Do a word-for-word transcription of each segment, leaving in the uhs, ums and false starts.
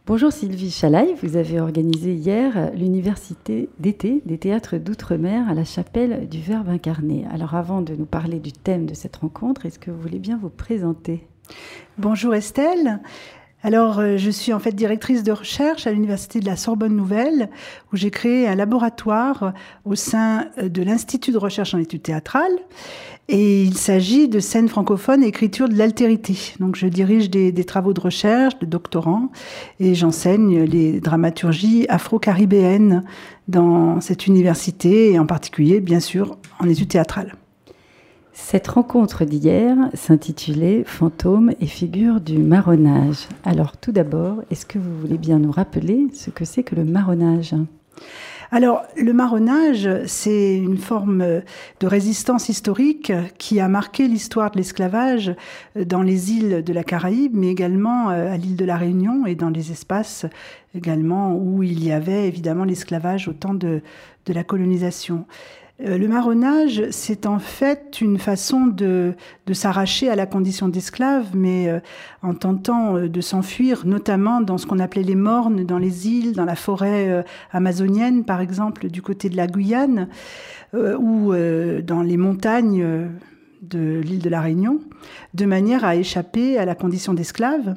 Bonjour Sylvie Chalaï, vous avez organisé hier l'université d'été des théâtres d'outre-mer à la chapelle du Verbe incarné. Alors avant de nous parler du thème de cette rencontre, est-ce que vous voulez bien vous présenter ? Bonjour Estelle. Alors, euh, je suis en fait directrice de recherche à l'Université de la Sorbonne Nouvelle, où j'ai créé un laboratoire au sein de l'Institut de recherche en études théâtrales. Et il s'agit de scènes francophones et écriture de l'altérité. Donc, je dirige des, des travaux de recherche, de doctorants, et j'enseigne les dramaturgies afro-caribéennes dans cette université, et en particulier, bien sûr, en études théâtrales. Cette rencontre d'hier s'intitulait « Fantômes et figures du marronnage ». Alors tout d'abord, est-ce que vous voulez bien nous rappeler ce que c'est que le marronnage ? Alors, le marronnage, c'est une forme de résistance historique qui a marqué l'histoire de l'esclavage dans les îles de la Caraïbe, mais également à l'île de la Réunion et dans les espaces également où il y avait évidemment l'esclavage au temps de, de la colonisation. Le marronnage, c'est en fait une façon de, de s'arracher à la condition d'esclave, mais euh, en tentant euh, de s'enfuir, notamment dans ce qu'on appelait les mornes, dans les îles, dans la forêt euh, amazonienne, par exemple, du côté de la Guyane, euh, ou euh, dans les montagnes euh, de l'île de la Réunion, de manière à échapper à la condition d'esclave.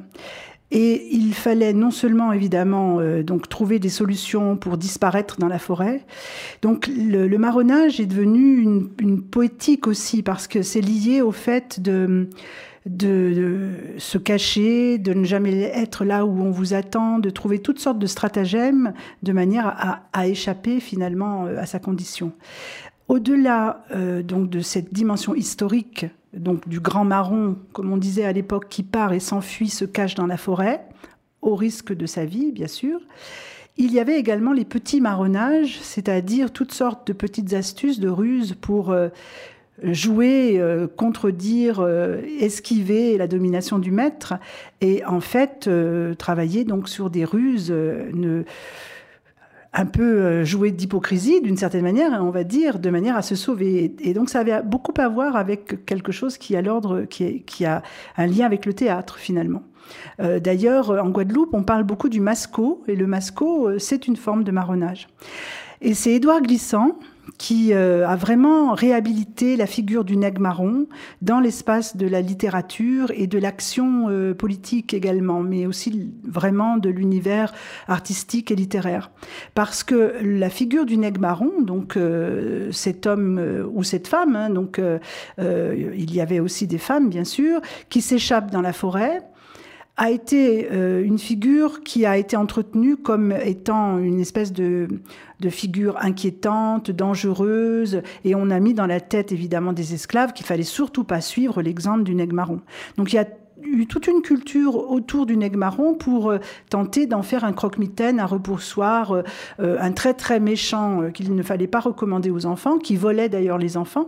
Et il fallait non seulement, évidemment, euh, donc trouver des solutions pour disparaître dans la forêt. Donc, le, le marronnage est devenu une, une poétique aussi, parce que c'est lié au fait de, de, de se cacher, de ne jamais être là où on vous attend, de trouver toutes sortes de stratagèmes de manière à, à échapper finalement à sa condition. Au-delà euh, donc de cette dimension historique, donc du grand marron, comme on disait à l'époque, qui part et s'enfuit, se cache dans la forêt, au risque de sa vie, bien sûr, il y avait également les petits marronnages, c'est-à-dire toutes sortes de petites astuces, de ruses pour euh, jouer, euh, contredire, euh, esquiver la domination du maître, et en fait euh, travailler donc sur des ruses, euh, ne... un peu joué d'hypocrisie, d'une certaine manière, on va dire, de manière à se sauver. Et donc, ça avait beaucoup à voir avec quelque chose qui a l'ordre, qui, est, qui a un lien avec le théâtre, finalement. Euh, d'ailleurs, en Guadeloupe, on parle beaucoup du masco, et le masco, c'est une forme de marronnage. Et c'est Édouard Glissant qui euh, a vraiment réhabilité la figure du nègre marron dans l'espace de la littérature et de l'action euh, politique également, mais aussi vraiment de l'univers artistique et littéraire. Parce que la figure du nègre marron, donc euh, cet homme euh, ou cette femme, hein, donc euh, euh, il y avait aussi des femmes bien sûr, qui s'échappent dans la forêt, a été euh, une figure qui a été entretenue comme étant une espèce de, de figure inquiétante, dangereuse, et on a mis dans la tête évidemment des esclaves qu'il fallait surtout pas suivre l'exemple du nègre marron. Donc il y a eu toute une culture autour du nègre marron pour euh, tenter d'en faire un croque-mitaine, un repoussoir, euh, euh, un très très méchant euh, qu'il ne fallait pas recommander aux enfants, qui volait d'ailleurs les enfants.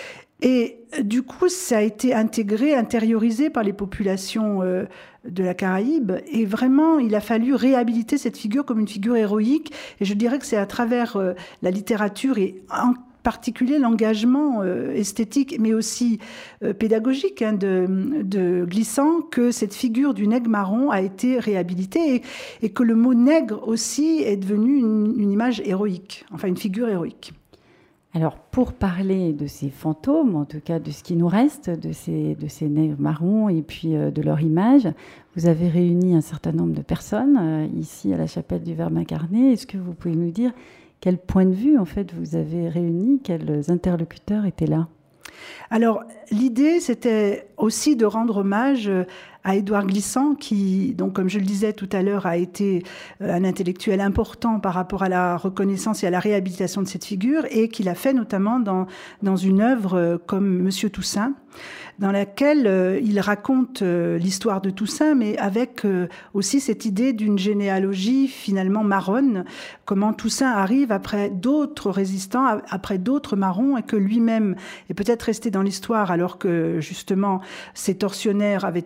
Et du coup, ça a été intégré, intériorisé par les populations euh, de la Caraïbe. Et vraiment, il a fallu réhabiliter cette figure comme une figure héroïque. Et je dirais que c'est à travers euh, la littérature et en particulier l'engagement euh, esthétique, mais aussi euh, pédagogique hein, de, de Glissant, que cette figure du nègre marron a été réhabilitée et, et que le mot nègre aussi est devenu une, une image héroïque, enfin une figure héroïque. Alors, pour parler de ces fantômes, en tout cas de ce qui nous reste, de ces, de ces nègres marrons et puis euh, de leur image, vous avez réuni un certain nombre de personnes euh, ici à la chapelle du Verbe incarné. Est-ce que vous pouvez nous dire quel point de vue, en fait, vous avez réuni, quels interlocuteurs étaient là ? Alors, l'idée, c'était aussi de rendre hommage à Édouard Glissant, qui, donc, comme je le disais tout à l'heure, a été un intellectuel important par rapport à la reconnaissance et à la réhabilitation de cette figure, et qu'il a fait notamment dans, dans une œuvre comme Monsieur Toussaint, dans laquelle euh, il raconte euh, l'histoire de Toussaint, mais avec euh, aussi cette idée d'une généalogie finalement marronne, comment Toussaint arrive après d'autres résistants, après d'autres marrons, et que lui-même est peut-être resté dans l'histoire alors que justement ces tortionnaires avaient tout fait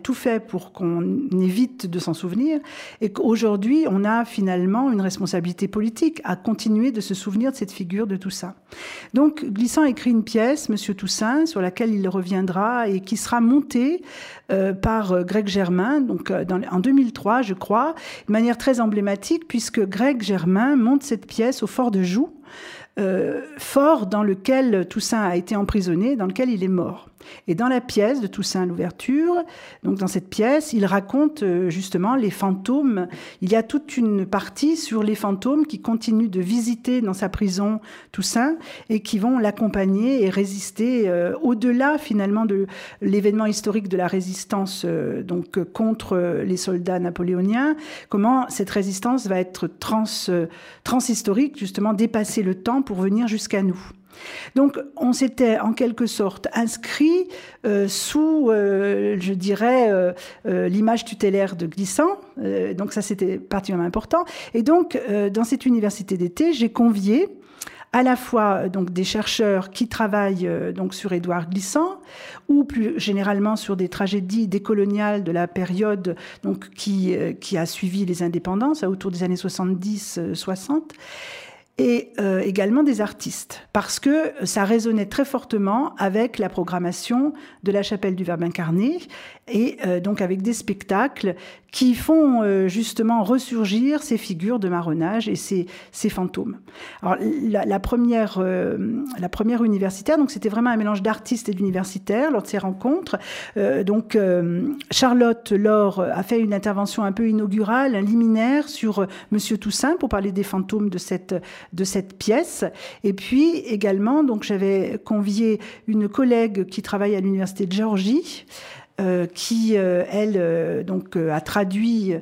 pour qu'on évite de s'en souvenir, et qu'aujourd'hui, on a finalement une responsabilité politique à continuer de se souvenir de cette figure de Toussaint. Donc, Glissant écrit une pièce, Monsieur Toussaint, sur laquelle il reviendra et qui sera montée euh, par Greg Germain, donc euh, dans, en deux mille trois, je crois, de manière très emblématique, puisque Greg Germain monte cette pièce au Fort de Joux, Euh, fort dans lequel Toussaint a été emprisonné, dans lequel il est mort. Et dans la pièce de Toussaint, l'ouverture, donc dans cette pièce, il raconte euh, justement les fantômes. Il y a toute une partie sur les fantômes qui continuent de visiter dans sa prison Toussaint et qui vont l'accompagner et résister euh, au-delà finalement de l'événement historique de la résistance euh, donc euh, contre euh, les soldats napoléoniens. Comment cette résistance va être trans, euh, transhistorique, justement dépasser le temps pour venir jusqu'à nous. Donc, on s'était en quelque sorte inscrit euh, sous, euh, je dirais, euh, euh, l'image tutélaire de Glissant. Euh, donc, ça, c'était particulièrement important. Et donc, euh, dans cette université d'été, j'ai convié à la fois donc des chercheurs qui travaillent euh, donc sur Édouard Glissant ou plus généralement sur des tragédies décoloniales de la période donc qui euh, qui a suivi les indépendances autour des années soixante-dix soixante. Et euh, également des artistes, parce que ça résonnait très fortement avec la programmation de la Chapelle du Verbe incarné, et euh, donc avec des spectacles qui font euh, justement ressurgir ces figures de marronnage et ces, ces fantômes. Alors la, la, première, euh, la première universitaire, donc c'était vraiment un mélange d'artistes et d'universitaires lors de ces rencontres. Euh, donc euh, Charlotte Laure a fait une intervention un peu inaugurale, un liminaire sur euh, Monsieur Toussaint pour parler des fantômes de cette de cette pièce. Et puis également, donc j'avais convié une collègue qui travaille à l'université de Géorgie, euh, qui euh, elle euh, donc euh, a traduit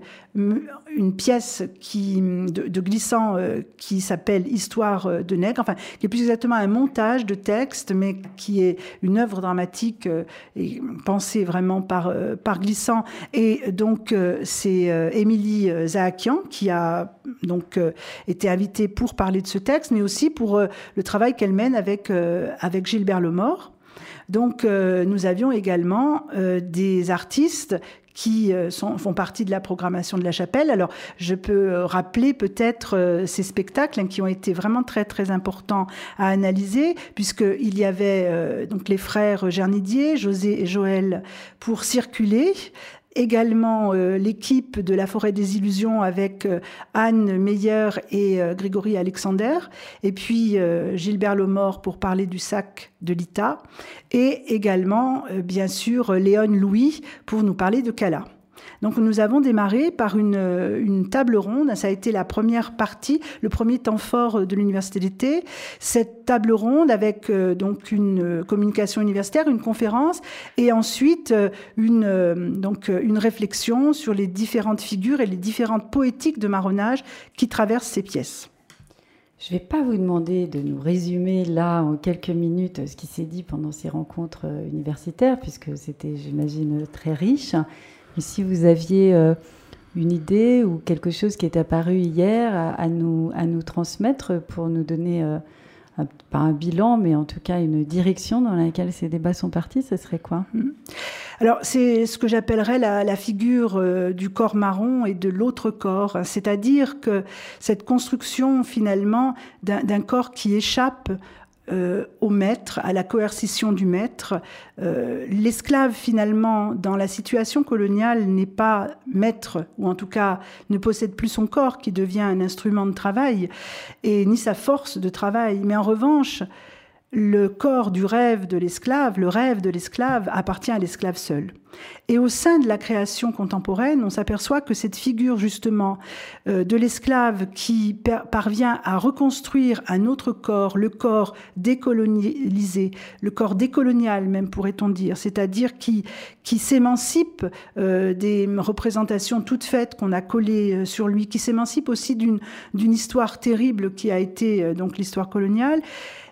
une pièce qui de, de Glissant euh, qui s'appelle Histoire de nègre, enfin qui est plus exactement un montage de texte, mais qui est une œuvre dramatique euh, et pensée vraiment par euh, par Glissant. Et donc euh, c'est euh, Émilie Zahakian qui a donc euh, été invitée pour parler de ce texte, mais aussi pour euh, le travail qu'elle mène avec euh, avec Gilbert Lemort. Donc, euh, nous avions également euh, des artistes qui euh, sont, font partie de la programmation de la Chapelle. Alors, je peux rappeler peut-être euh, ces spectacles hein, qui ont été vraiment très, très importants à analyser, puisqu'il y avait euh, donc les frères Gernidier, José et Joël, pour Circuler. Également euh, l'équipe de la Forêt des Illusions avec euh, Anne Meyer et euh, Grégory Alexander, et puis euh, Gilbert Lemort pour parler du sac de Lita, et également euh, bien sûr Léon Louis pour nous parler de Cala. Donc nous avons démarré par une, une table ronde, ça a été la première partie, le premier temps fort de l'université d'été. Cette table ronde avec euh, donc une communication universitaire, une conférence, et ensuite euh, une, euh, donc, une réflexion sur les différentes figures et les différentes poétiques de marronnage qui traversent ces pièces. Je ne vais pas vous demander de nous résumer là en quelques minutes ce qui s'est dit pendant ces rencontres universitaires, puisque c'était, j'imagine, très riche. Mais si vous aviez euh, une idée ou quelque chose qui est apparu hier à, à, nous, à nous transmettre pour nous donner, euh, un, pas un bilan, mais en tout cas une direction dans laquelle ces débats sont partis, ce serait quoi ? Alors, c'est ce que j'appellerais la, la figure euh, du corps marron et de l'autre corps, c'est-à-dire que cette construction finalement d'un, d'un corps qui échappe Euh, au maître, à la coercition du maître. Euh, l'esclave, finalement, dans la situation coloniale, n'est pas maître, ou en tout cas ne possède plus son corps, qui devient un instrument de travail, et ni sa force de travail. Mais en revanche, le corps du rêve de l'esclave, le rêve de l'esclave appartient à l'esclave seul. Et au sein de la création contemporaine, on s'aperçoit que cette figure justement euh, de l'esclave qui per- parvient à reconstruire un autre corps, le corps décolonialisé, le corps décolonial même pourrait-on dire, c'est-à-dire qui, qui s'émancipe euh, des représentations toutes faites qu'on a collées euh, sur lui, qui s'émancipe aussi d'une, d'une histoire terrible qui a été euh, donc l'histoire coloniale,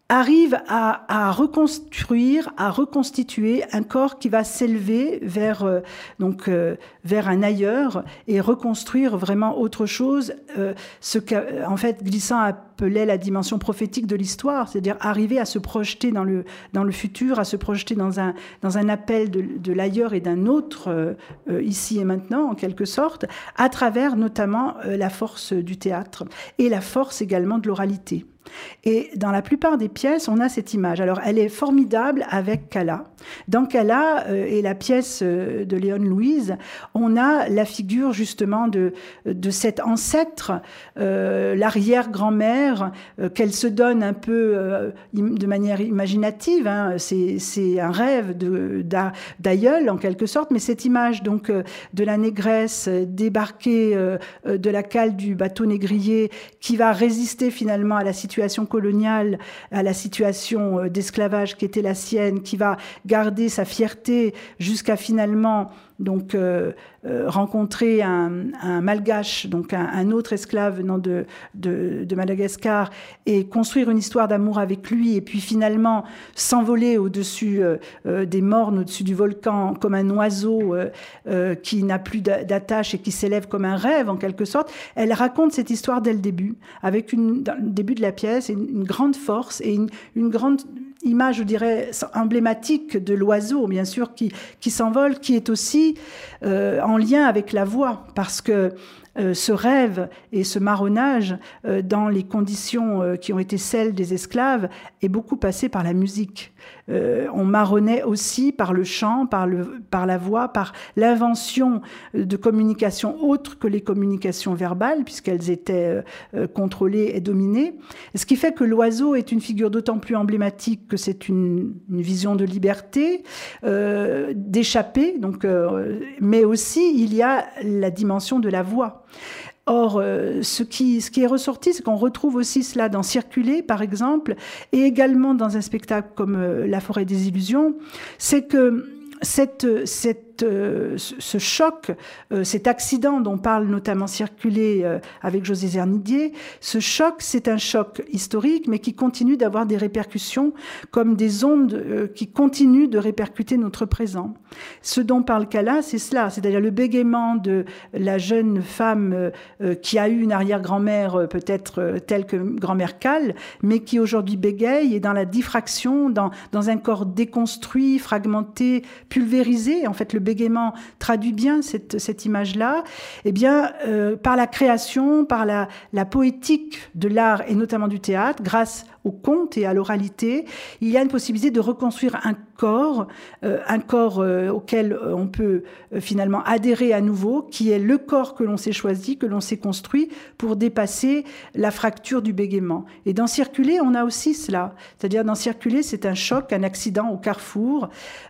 arrive à, à reconstruire, à reconstituer un corps qui va s'élever vers, euh, donc, euh, vers un ailleurs et reconstruire vraiment autre chose, euh, ce qu'en fait Glissant appelait la dimension prophétique de l'histoire, c'est-à-dire arriver à se projeter dans le, dans le futur, à se projeter dans un, dans un appel de, de l'ailleurs et d'un autre, euh, euh, ici et maintenant, en quelque sorte, à travers notamment euh, la force du théâtre et la force également de l'oralité. Et dans la plupart des pièces, on a cette image. Alors, elle est formidable avec Cala. Dans Cala euh, et la pièce euh, de Léon Louise, on a la figure justement de, de cet ancêtre, euh, l'arrière-grand-mère, euh, qu'elle se donne un peu euh, de manière imaginative. Hein. C'est, c'est un rêve de, d'a, d'aïeul, en quelque sorte, mais cette image donc euh, de la négresse débarquée euh, de la cale du bateau négrier qui va résister finalement à la situation coloniale, à la situation d'esclavage qui était la sienne, qui va garder sa fierté jusqu'à finalement donc euh, euh, rencontrer un, un malgache, donc un, un autre esclave venant de, de, de Madagascar, et construire une histoire d'amour avec lui, et puis finalement s'envoler au-dessus euh, euh, des mornes, au-dessus du volcan, comme un oiseau euh, euh, qui n'a plus d'attache et qui s'élève comme un rêve, en quelque sorte. Elle raconte cette histoire dès le début, avec une, dans le début de la pièce, une, une grande force et une, une grande image, je dirais, emblématique de l'oiseau, bien sûr, qui, qui s'envole, qui est aussi euh, en lien avec la voix, parce que euh, ce rêve et ce marronnage, euh, dans les conditions euh, qui ont été celles des esclaves, est beaucoup passé par la musique. Euh, on marronnait aussi par le chant, par, le, par la voix, par l'invention de communications autres que les communications verbales, puisqu'elles étaient euh, contrôlées et dominées. Ce qui fait que l'oiseau est une figure d'autant plus emblématique que c'est une, une vision de liberté, euh, d'échapper, donc, euh, mais aussi il y a la dimension de la voix. Or, euh, ce, qui, ce qui est ressorti, c'est qu'on retrouve aussi cela dans Circuler, par exemple, et également dans un spectacle comme euh, La forêt des illusions, c'est que cette, cette, euh, ce choc, euh, cet accident dont parle notamment Circuler euh, avec José Zernidier, ce choc, c'est un choc historique, mais qui continue d'avoir des répercussions comme des ondes euh, qui continuent de répercuter notre présent. Ce dont parle Cala, c'est cela, c'est-à-dire le bégaiement de la jeune femme euh, euh, qui a eu une arrière-grand-mère euh, peut-être euh, telle que grand-mère Cal, mais qui aujourd'hui bégaye et dans la diffraction, dans, dans un corps déconstruit, fragmenté, pulvérisé. En fait, le bégaiement traduit bien cette, cette image-là. Eh bien, euh, par la création, par la, la poétique de l'art et notamment du théâtre, grâce au conte et à l'oralité, il y a une possibilité de reconstruire un corps, euh, un corps euh, auquel on peut euh, finalement adhérer à nouveau, qui est le corps que l'on s'est choisi, que l'on s'est construit pour dépasser la fracture du bégaiement. Et dans Circuler, on a aussi cela. C'est-à-dire, dans Circuler, c'est un choc, un accident au carrefour.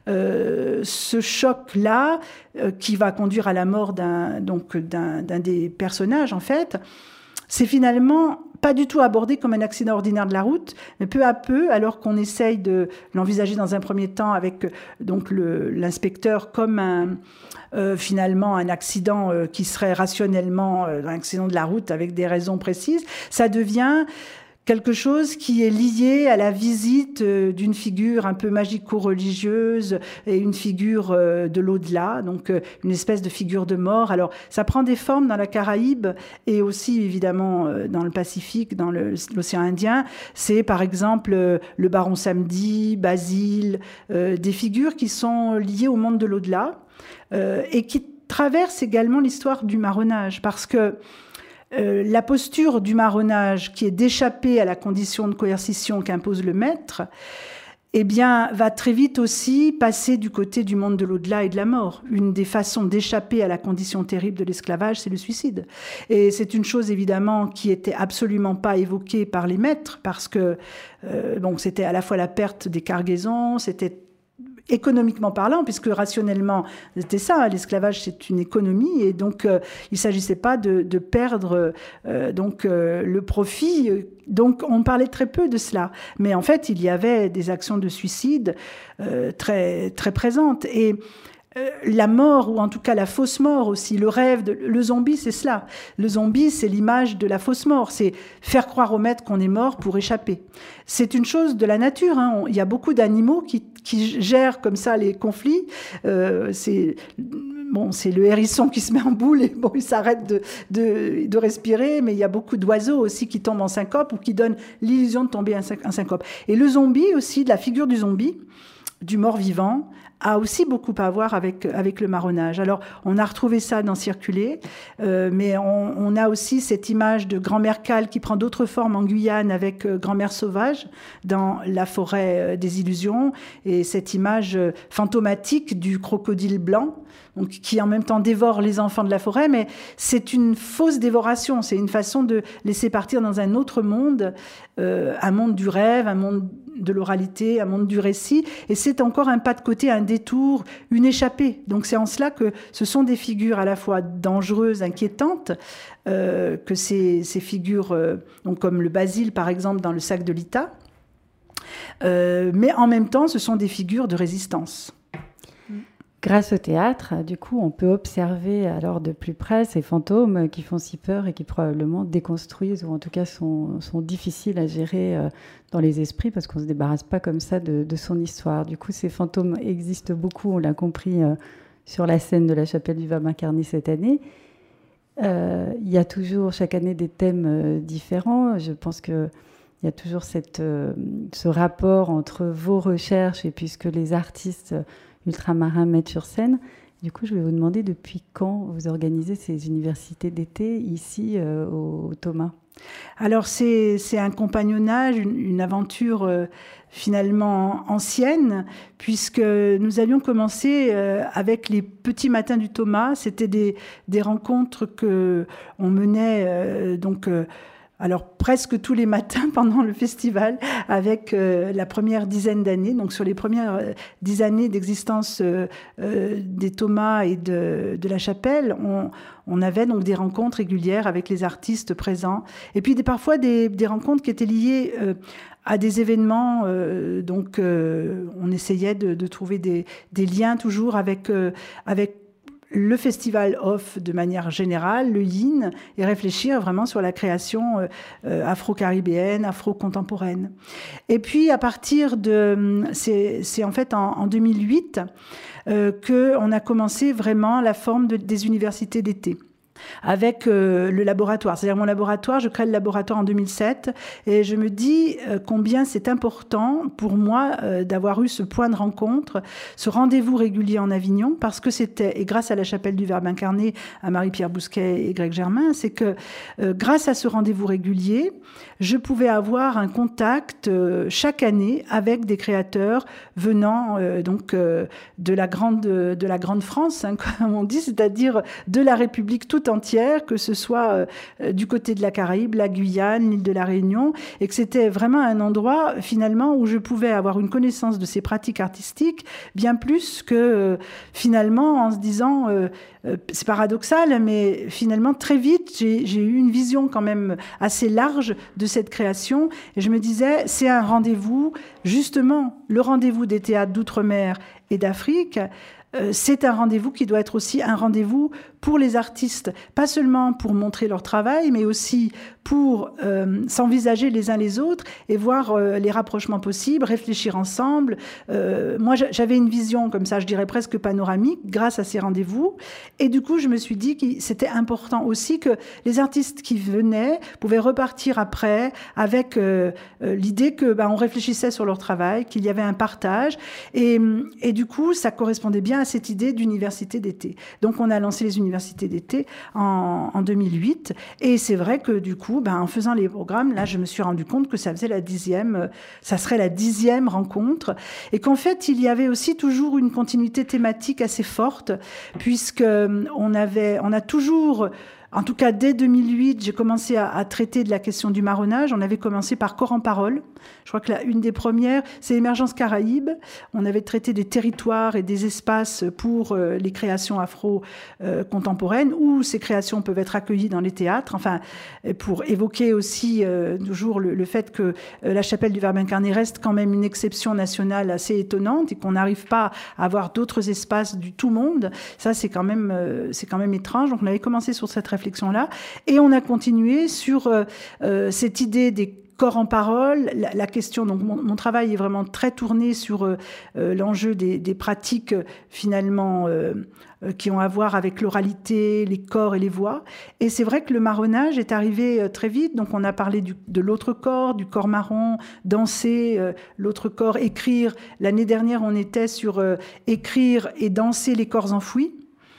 Euh, ce choc-là, euh, qui va conduire à la mort d'un, donc, d'un, d'un des personnages, en fait, c'est finalement pas du tout abordé comme un accident ordinaire de la route, mais peu à peu, alors qu'on essaye de l'envisager dans un premier temps avec donc le, l'inspecteur comme un, euh, finalement un accident euh, qui serait rationnellement euh, un accident de la route avec des raisons précises, ça devient quelque chose qui est lié à la visite d'une figure un peu magico-religieuse et une figure de l'au-delà, donc une espèce de figure de mort. Alors, ça prend des formes dans la Caraïbe et aussi, évidemment, dans le Pacifique, dans le, l'océan Indien. C'est, par exemple, le Baron Samedi, Basile, euh, des figures qui sont liées au monde de l'au-delà euh, et qui traversent également l'histoire du marronnage, parce que Euh, la posture du marronnage, qui est d'échapper à la condition de coercition qu'impose le maître, eh bien, va très vite aussi passer du côté du monde de l'au-delà et de la mort. Une des façons d'échapper à la condition terrible de l'esclavage, c'est le suicide. Et c'est une chose, évidemment, qui était absolument pas évoquée par les maîtres, parce que euh, donc, c'était à la fois la perte des cargaisons, c'était économiquement parlant, puisque rationnellement, c'était ça, hein, l'esclavage, c'est une économie, et donc euh, il ne s'agissait pas de, de perdre euh, donc, euh, le profit. Donc on parlait très peu de cela. Mais en fait, il y avait des actions de suicide euh, très, très présentes. Et la mort, ou en tout cas la fausse mort aussi, le rêve, de, le zombie, c'est cela. Le zombie, c'est l'image de la fausse mort, c'est faire croire au maître qu'on est mort pour échapper. C'est une chose de la nature, hein. On, il y a beaucoup d'animaux qui, qui gèrent comme ça les conflits. Euh, c'est, bon, c'est le hérisson qui se met en boule et bon, il s'arrête de, de, de respirer, mais il y a beaucoup d'oiseaux aussi qui tombent en syncope ou qui donnent l'illusion de tomber en syncope. Et le zombie aussi, la figure du zombie, du mort-vivant, a aussi beaucoup à voir avec, avec le marronnage. Alors, on a retrouvé ça dans Circuler, euh, mais on, on a aussi cette image de grand-mère cale qui prend d'autres formes en Guyane avec euh, grand-mère sauvage dans La forêt euh, des illusions, et cette image euh, fantomatique du crocodile blanc, donc, qui en même temps dévore les enfants de la forêt, mais c'est une fausse dévoration, c'est une façon de laisser partir dans un autre monde, euh, un monde du rêve, un monde de l'oralité, un monde du récit, et c'est encore un pas de côté, un détour, une échappée. Donc c'est en cela que ce sont des figures à la fois dangereuses, inquiétantes, euh, que ces, ces figures, euh, donc comme le Basile par exemple dans Le sac de Lita, euh, mais en même temps ce sont des figures de résistance. Grâce au théâtre, du coup, on peut observer alors de plus près ces fantômes qui font si peur et qui probablement déconstruisent ou en tout cas sont, sont difficiles à gérer euh, dans les esprits parce qu'on ne se débarrasse pas comme ça de, de son histoire. Du coup, ces fantômes existent beaucoup, on l'a compris, euh, sur la scène de la chapelle du Verbe incarné cette année. Euh, il y a toujours chaque année des thèmes euh, différents. Je pense qu'il y a toujours cette, euh, ce rapport entre vos recherches et puis ce que les artistes ultramarins mettent sur scène. Du coup, je vais vous demander depuis quand vous organisez ces universités d'été ici euh, au, au Thomas. Alors, c'est, c'est un compagnonnage, une, une aventure euh, finalement ancienne, puisque nous avions commencé euh, avec les petits matins du Thomas. C'était des, des rencontres qu'on menait euh, donc... Euh, Alors presque tous les matins pendant le festival, avec euh, la première dizaine d'années, donc sur les premières euh, dix années d'existence euh, euh, des Thomas et de, de la chapelle, on, on avait donc des rencontres régulières avec les artistes présents, et puis des, parfois des, des rencontres qui étaient liées euh, à des événements, euh, donc euh, on essayait de, de trouver des, des liens toujours avec, euh, avec le festival off de manière générale, le yin, et réfléchir vraiment sur la création euh, afro-caribéenne, afro-contemporaine. Et puis à partir de, c'est, c'est en fait en, en deux mille huit euh, qu'on a commencé vraiment la forme de, des universités d'été. Avec euh, le laboratoire. C'est-à-dire mon laboratoire, je crée le laboratoire en deux mille sept et je me dis euh, combien c'est important pour moi euh, d'avoir eu ce point de rencontre, ce rendez-vous régulier en Avignon, parce que c'était, et grâce à la chapelle du Verbe incarné, à Marie-Pierre Bousquet et Greg Germain, c'est que euh, grâce à ce rendez-vous régulier, je pouvais avoir un contact euh, chaque année avec des créateurs venant euh, donc euh, de la grande de la grande France, hein, comme on dit, c'est-à-dire de la République toute entière, que ce soit euh, du côté de la Caraïbe, la Guyane, l'île de la Réunion, et que c'était vraiment un endroit finalement où je pouvais avoir une connaissance de ces pratiques artistiques bien plus que euh, finalement en se disant euh, euh, c'est paradoxal, mais finalement très vite j'ai, j'ai eu une vision quand même assez large de cette création et je me disais c'est un rendez-vous, justement le rendez-vous des théâtres d'outre-mer et d'Afrique. C'est un rendez-vous qui doit être aussi un rendez-vous pour les artistes, pas seulement pour montrer leur travail, mais aussi pour euh, s'envisager les uns les autres et voir euh, les rapprochements possibles, réfléchir ensemble. Euh, moi, j'avais une vision comme ça, je dirais presque panoramique, grâce à ces rendez-vous. Et du coup, je me suis dit que c'était important aussi que les artistes qui venaient pouvaient repartir après avec euh, euh, l'idée que ben, on réfléchissait sur leur travail, qu'il y avait un partage. Et, et du coup, ça correspondait bien à cette idée d'université d'été. Donc, on a lancé les universités d'été en, en deux mille huit. Et c'est vrai que du coup, ben, en faisant les programmes, là, je me suis rendu compte que ça faisait la dixième, ça serait la dixième rencontre. Et qu'en fait, il y avait aussi toujours une continuité thématique assez forte, puisque on avait, on a toujours en tout cas, dès deux mille huit, j'ai commencé à, à traiter de la question du marronnage. On avait commencé par Corps en parole. Je crois que la, une des premières, c'est Émergence Caraïbe. On avait traité des territoires et des espaces pour euh, les créations afro-contemporaines, euh, où ces créations peuvent être accueillies dans les théâtres. Enfin, pour évoquer aussi euh, toujours le, le fait que euh, la chapelle du Verbe incarné reste quand même une exception nationale assez étonnante et qu'on n'arrive pas à avoir d'autres espaces du tout monde. Ça, c'est quand même, euh, c'est quand même étrange. Donc, on avait commencé sur cette réflexion-là et on a continué sur euh, euh, cette idée des corps en parole, la, la question, donc mon, mon travail est vraiment très tourné sur euh, euh, l'enjeu des, des pratiques euh, finalement euh, euh, qui ont à voir avec l'oralité, les corps et les voix. Et c'est vrai que le marronnage est arrivé euh, très vite, donc on a parlé du, de l'autre corps, du corps marron, danser, euh, l'autre corps, écrire. L'année dernière, on était sur euh, écrire et danser les corps enfouis.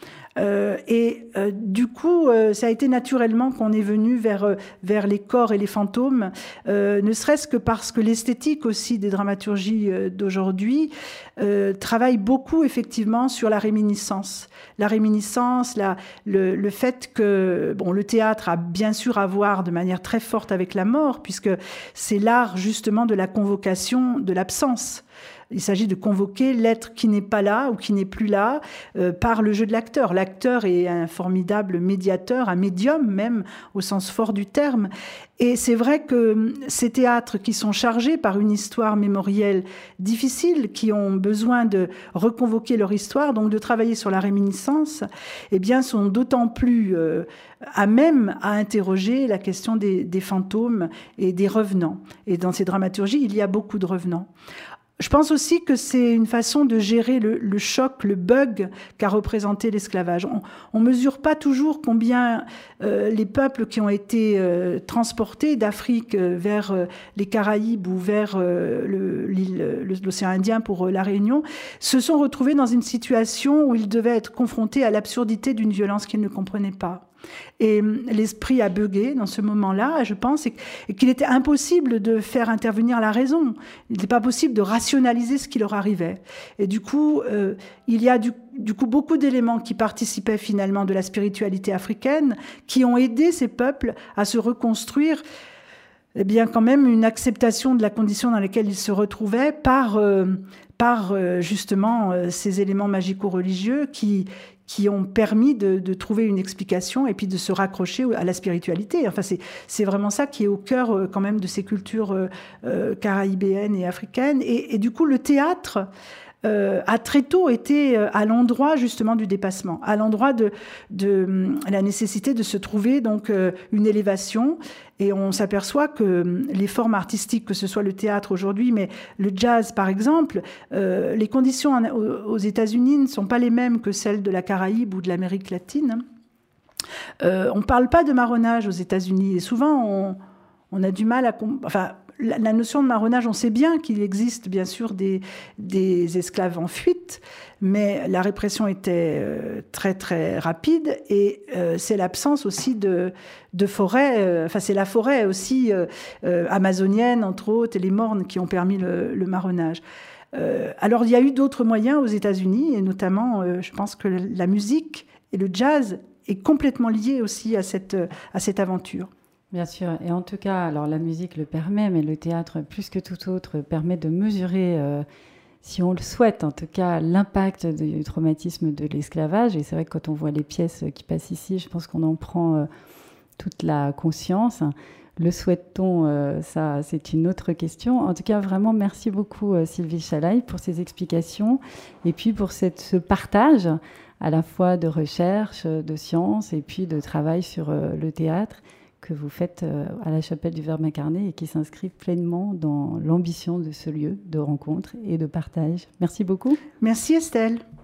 Euh, et euh, du coup, euh, ça a été naturellement qu'on est venu vers, euh, vers les corps et les fantômes, euh, ne serait-ce que parce que l'esthétique aussi des dramaturgies euh, d'aujourd'hui euh, travaille beaucoup effectivement sur la réminiscence. La réminiscence, la, le, le fait que bon, le théâtre a bien sûr à voir de manière très forte avec la mort, puisque c'est l'art justement de la convocation de l'absence. Il s'agit de convoquer l'être qui n'est pas là ou qui n'est plus là euh, par le jeu de l'acteur. L'acteur est un formidable médiateur, un médium même au sens fort du terme. Et c'est vrai que ces théâtres qui sont chargés par une histoire mémorielle difficile, qui ont besoin de reconvoquer leur histoire, donc de travailler sur la réminiscence, eh bien, sont d'autant plus euh, à même à interroger la question des, des fantômes et des revenants. Et dans ces dramaturgies, il y a beaucoup de revenants. Je pense aussi que c'est une façon de gérer le, le choc, le bug qu'a représenté l'esclavage. On ne mesure pas toujours combien euh, les peuples qui ont été euh, transportés d'Afrique vers euh, les Caraïbes ou vers euh, le, l'île, l'océan Indien pour euh, la Réunion se sont retrouvés dans une situation où ils devaient être confrontés à l'absurdité d'une violence qu'ils ne comprenaient pas. Et l'esprit a bugué dans ce moment-là, je pense, et qu'il était impossible de faire intervenir la raison. Il n'était pas possible de rationaliser ce qui leur arrivait. Et du coup, euh, il y a du, du coup beaucoup d'éléments qui participaient finalement de la spiritualité africaine, qui ont aidé ces peuples à se reconstruire, eh bien quand même une acceptation de la condition dans laquelle ils se retrouvaient par, euh, par euh, justement euh, ces éléments magico-religieux qui qui ont permis de, de trouver une explication et puis de se raccrocher à la spiritualité. Enfin, c'est, c'est vraiment ça qui est au cœur euh, quand même de ces cultures euh, euh, caraïbéennes et africaines. Et, et du coup, le théâtre euh, a très tôt été à l'endroit justement du dépassement, à l'endroit de, de la nécessité de se trouver donc euh, une élévation. Et on s'aperçoit que les formes artistiques, que ce soit le théâtre aujourd'hui, mais le jazz par exemple, euh, les conditions en, aux, aux États-Unis ne sont pas les mêmes que celles de la Caraïbe ou de l'Amérique latine. Euh, on ne parle pas de marronnage aux États-Unis et souvent on, on a du mal à... Enfin, la, la notion de marronnage, on sait bien qu'il existe bien sûr des, des esclaves en fuite, mais la répression était euh, très très rapide et euh, c'est l'absence aussi de, de forêt, euh, enfin c'est la forêt aussi euh, euh, amazonienne entre autres et les mornes qui ont permis le, le marronnage. Euh, alors il y a eu d'autres moyens aux États-Unis et notamment euh, je pense que la musique et le jazz est complètement lié aussi à cette, à cette aventure. Bien sûr, et en tout cas, alors la musique le permet, mais le théâtre, plus que tout autre, permet de mesurer, euh, si on le souhaite, en tout cas, l'impact du traumatisme de l'esclavage. Et c'est vrai que quand on voit les pièces qui passent ici, je pense qu'on en prend euh, toute la conscience. Le souhaite-t-on, euh, ça, c'est une autre question. En tout cas, vraiment, merci beaucoup, euh, Sylvie Chalaï, pour ces explications et puis pour cette, ce partage à la fois de recherche, de science et puis de travail sur euh, le théâtre que vous faites à la chapelle du Verbe incarné et qui s'inscrit pleinement dans l'ambition de ce lieu de rencontre et de partage. Merci beaucoup. Merci Estelle.